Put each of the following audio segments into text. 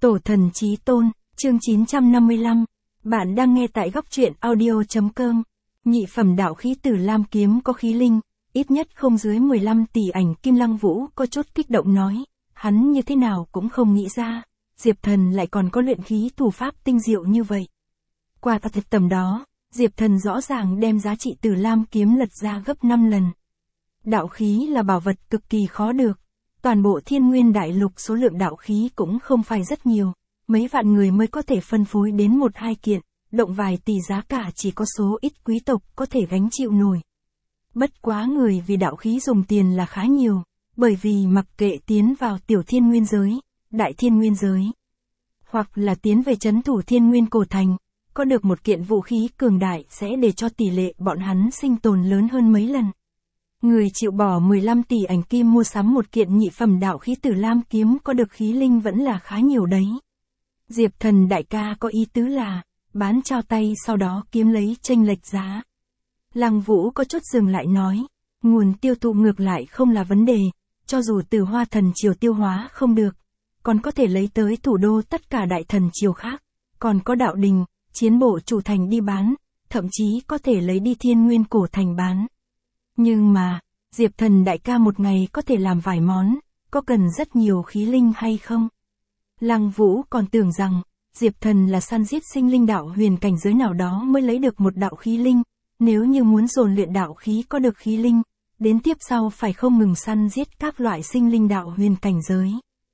Tổ thần chí tôn, chương 955. Bạn đang nghe tại góc truyện audio.com. Nhị phẩm đạo khí Tử Lam kiếm có khí linh, ít nhất không dưới 15 tỷ ảnh. Kim Lăng Vũ có chút kích động nói, hắn như thế nào cũng không nghĩ ra, Diệp Thần lại còn có luyện khí thủ pháp tinh diệu như vậy. Qua thực tầm đó, Diệp Thần rõ ràng đem giá trị Tử Lam kiếm lật ra gấp 5 lần. Đạo khí là bảo vật cực kỳ khó được. Toàn bộ Thiên Nguyên Đại Lục số lượng đạo khí cũng không phải rất nhiều, mấy vạn người mới có thể phân phối đến 1-2 kiện, động vài tỷ giá cả chỉ có số ít quý tộc có thể gánh chịu nổi. Bất quá người vì đạo khí dùng tiền là khá nhiều, bởi vì mặc kệ tiến vào tiểu thiên nguyên giới, đại thiên nguyên giới, hoặc là tiến về trấn thủ Thiên Nguyên Cổ Thành, có được một kiện vũ khí cường đại sẽ để cho tỷ lệ bọn hắn sinh tồn lớn hơn mấy lần. Người chịu bỏ 15 tỷ ảnh kim mua sắm một kiện nhị phẩm đạo khí Tử Lam kiếm có được khí linh vẫn là khá nhiều đấy. Diệp Thần đại ca có ý tứ là, bán trao tay sau đó kiếm lấy chênh lệch giá. Lăng Vũ có chút dừng lại nói, nguồn tiêu thụ ngược lại không là vấn đề, cho dù Tử Hoa Thần Triều tiêu hóa không được, còn có thể lấy tới thủ đô tất cả đại thần triều khác, còn có đạo đình, chiến bộ chủ thành đi bán, thậm chí có thể lấy đi Thiên Nguyên Cổ Thành bán. Nhưng mà, Diệp Thần đại ca một ngày có thể làm vài món, có cần rất nhiều khí linh hay không? Lăng Vũ còn tưởng rằng, Diệp Thần là săn giết sinh linh đạo huyền cảnh giới nào đó mới lấy được một đạo khí linh, nếu như muốn dồn luyện đạo khí có được khí linh, đến tiếp sau phải không ngừng săn giết các loại sinh linh đạo huyền cảnh giới.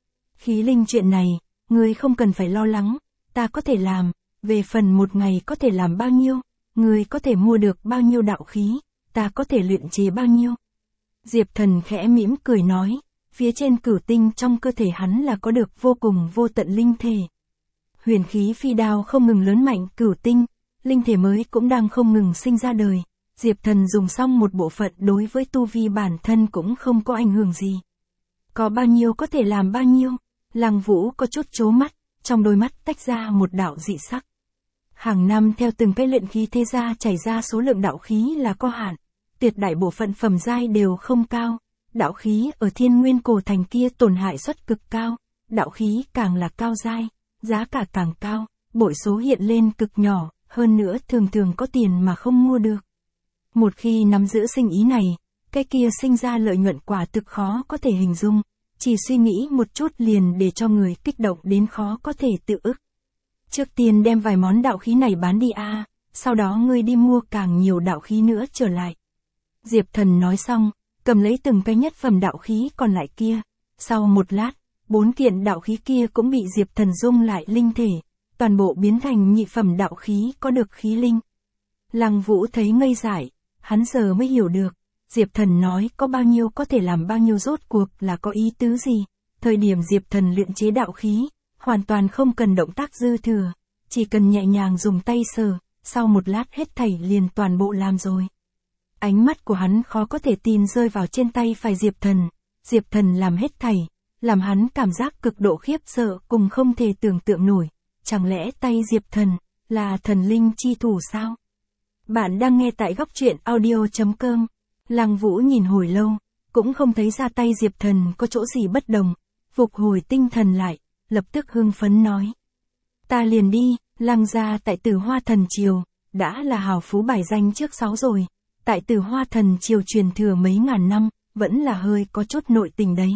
Khí linh chuyện này, ngươi không cần phải lo lắng, ta có thể làm, về phần một ngày có thể làm bao nhiêu, ngươi có thể mua được bao nhiêu đạo khí, ta có thể luyện chế bao nhiêu. Diệp Thần khẽ mỉm cười nói, phía trên cửu tinh trong cơ thể hắn là có được vô cùng vô tận linh thể. Huyền khí phi đao không ngừng lớn mạnh cửu tinh, linh thể mới cũng đang không ngừng sinh ra đời. Diệp Thần dùng xong một bộ phận đối với tu vi bản thân cũng không có ảnh hưởng gì. Có bao nhiêu có thể làm bao nhiêu, Lăng Vũ có chút chố mắt, trong đôi mắt tách ra một đạo dị sắc. Hàng năm theo từng cái luyện khí thế gia chảy ra số lượng đạo khí là có hạn, tuyệt đại bộ phận phẩm giai đều không cao, đạo khí ở Thiên Nguyên Cổ Thành kia tổn hại suất cực cao, đạo khí càng là cao giai, giá cả càng cao, bội số hiện lên cực nhỏ, hơn nữa thường thường có tiền mà không mua được. Một khi nắm giữ sinh ý này, cái kia sinh ra lợi nhuận quả thực khó có thể hình dung, chỉ suy nghĩ một chút liền để cho người kích động đến khó có thể tự ức. Trước tiên đem vài món đạo khí này bán đi a, sau đó ngươi đi mua càng nhiều đạo khí nữa trở lại. Diệp Thần nói xong, cầm lấy từng cái nhất phẩm đạo khí còn lại kia. Sau một lát, 4 kiện đạo khí kia cũng bị Diệp Thần dung lại linh thể, toàn bộ biến thành nhị phẩm đạo khí có được khí linh. Lăng Vũ thấy ngây dại, hắn giờ mới hiểu được, Diệp Thần nói có bao nhiêu có thể làm bao nhiêu rốt cuộc là có ý tứ gì. Thời điểm Diệp Thần luyện chế đạo khí, hoàn toàn không cần động tác dư thừa, chỉ cần nhẹ nhàng dùng tay sờ, sau một lát hết thảy liền toàn bộ làm rồi. Ánh mắt của hắn khó có thể tin rơi vào trên tay phải Diệp Thần. Diệp Thần làm hết thảy, làm hắn cảm giác cực độ khiếp sợ cùng không thể tưởng tượng nổi. Chẳng lẽ tay Diệp Thần là thần linh chi thủ sao? Bạn đang nghe tại góc truyện audio.com. Lăng Vũ nhìn hồi lâu, cũng không thấy ra tay Diệp Thần có chỗ gì bất đồng. Phục hồi tinh thần lại, lập tức hưng phấn nói. Ta liền đi, Lăng gia tại Tử Hoa Thần Triều, đã là hào phú bài danh trước 6 rồi. Tại Tử Hoa Thần Triều truyền thừa mấy ngàn năm, vẫn là hơi có chút nội tình đấy.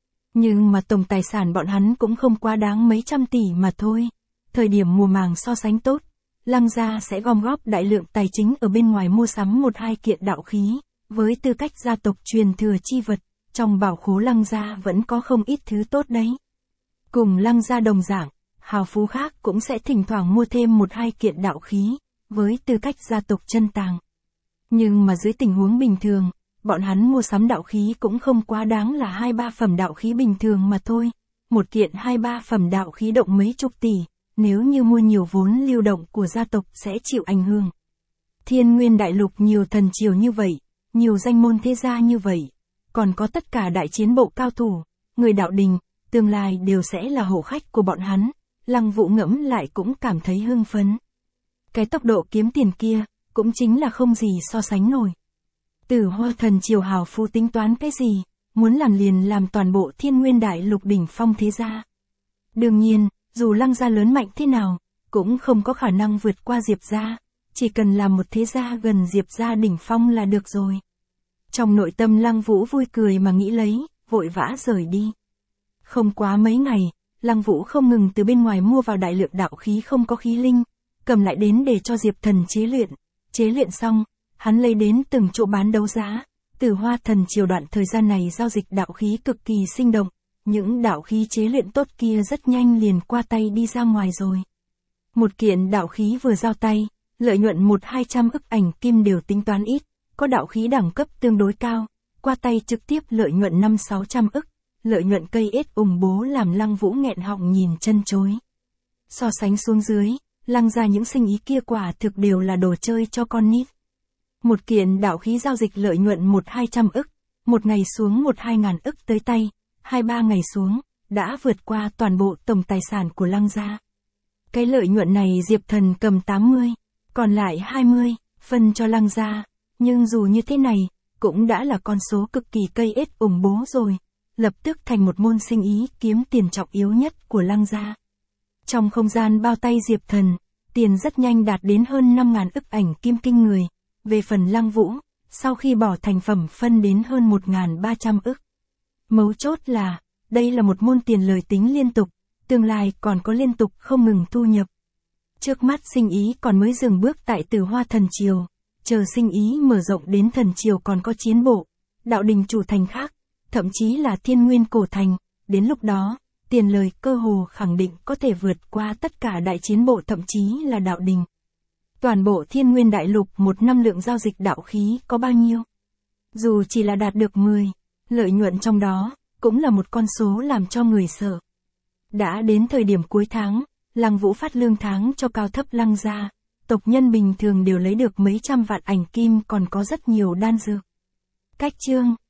Nhưng mà tổng tài sản bọn hắn cũng không quá đáng mấy trăm tỷ mà thôi. Thời điểm mùa màng so sánh tốt, Lăng gia sẽ gom góp đại lượng tài chính ở bên ngoài mua sắm 1-2 kiện đạo khí. Với tư cách gia tộc truyền thừa chi vật, trong bảo khố Lăng gia vẫn có không ít thứ tốt đấy. Cùng Lăng gia đồng dạng, hào phú khác cũng sẽ thỉnh thoảng mua thêm 1-2 kiện đạo khí, với tư cách gia tộc chân tàng. Nhưng mà dưới tình huống bình thường, bọn hắn mua sắm đạo khí cũng không quá đáng là 2-3 phẩm đạo khí bình thường mà thôi. Một kiện 2-3 phẩm đạo khí động mấy chục tỷ, nếu như mua nhiều vốn lưu động của gia tộc sẽ chịu ảnh hưởng. Thiên Nguyên Đại Lục nhiều thần triều như vậy, nhiều danh môn thế gia như vậy, còn có tất cả đại chiến bộ cao thủ, người đạo đình, tương lai đều sẽ là hộ khách của bọn hắn. Lăng Vũ ngẫm lại cũng cảm thấy hưng phấn. Cái tốc độ kiếm tiền kia, cũng chính là không gì so sánh nổi. Tử Hoa Thần Triều hào phú tính toán cái gì, muốn làm liền làm toàn bộ Thiên Nguyên Đại Lục đỉnh phong thế gia. Đương nhiên, Dù Lăng gia lớn mạnh thế nào, cũng không có khả năng vượt qua Diệp gia, chỉ cần làm một thế gia gần Diệp gia đỉnh phong là được rồi. Trong nội tâm Lăng Vũ vui cười mà nghĩ lấy, vội vã rời đi. Không quá mấy ngày, Lăng Vũ không ngừng từ bên ngoài mua vào đại lượng đạo khí không có khí linh, cầm lại đến để cho Diệp Thần chế luyện xong, hắn lấy đến từng chỗ bán đấu giá. Từ Hoa Thần Triều đoạn thời gian này giao dịch đạo khí cực kỳ sinh động, những đạo khí chế luyện tốt kia rất nhanh liền qua tay đi ra ngoài rồi. Một kiện đạo khí vừa giao tay, lợi nhuận 1-200 ức ảnh kim đều tính toán ít, có đạo khí đẳng cấp tương đối cao, qua tay trực tiếp lợi nhuận 500-600 ức, lợi nhuận cây ết ủng bố làm Lăng Vũ nghẹn họng nhìn chân chối. So sánh xuống dưới, Lăng gia những sinh ý kia quả thực đều là đồ chơi cho con nít. Một kiện đạo khí giao dịch lợi nhuận 1-200 ức, một ngày xuống 1-2 ngàn ức tới tay, 2-3 ngày xuống, đã vượt qua toàn bộ tổng tài sản của Lăng gia. Cái lợi nhuận này Diệp Thần cầm 80, còn lại 20, phân cho Lăng gia, nhưng dù như thế này, cũng đã là con số cực kỳ cây ết ủng bố rồi, lập tức thành một môn sinh ý kiếm tiền trọng yếu nhất của Lăng gia. Trong không gian bao tay Diệp Thần, tiền rất nhanh đạt đến hơn 5.000 ức ảnh kim kinh người. Về phần Lăng Vũ, sau khi bỏ thành phẩm phân đến hơn 1.300 ức. Mấu chốt là, đây là một môn tiền lời tính liên tục, tương lai còn có liên tục không ngừng thu nhập. Trước mắt sinh ý còn mới dừng bước tại Từ Hoa Thần Triều, chờ sinh ý mở rộng đến Thần Triều còn có Chiến Bộ, đạo đình chủ thành khác, thậm chí là Thiên Nguyên cổ thành, đến lúc đó, tiền lời cơ hồ khẳng định có thể vượt qua tất cả đại chiến bộ thậm chí là đạo đình. Toàn bộ Thiên Nguyên đại lục một năm lượng giao dịch đạo khí có bao nhiêu? Dù chỉ là đạt được 10, lợi nhuận trong đó, cũng là một con số làm cho người sợ. Đã đến thời điểm cuối tháng, Lăng Vũ phát lương tháng cho cao thấp Lăng gia, tộc nhân bình thường đều lấy được mấy trăm vạn ảnh kim còn có rất nhiều đan dược. Cách chương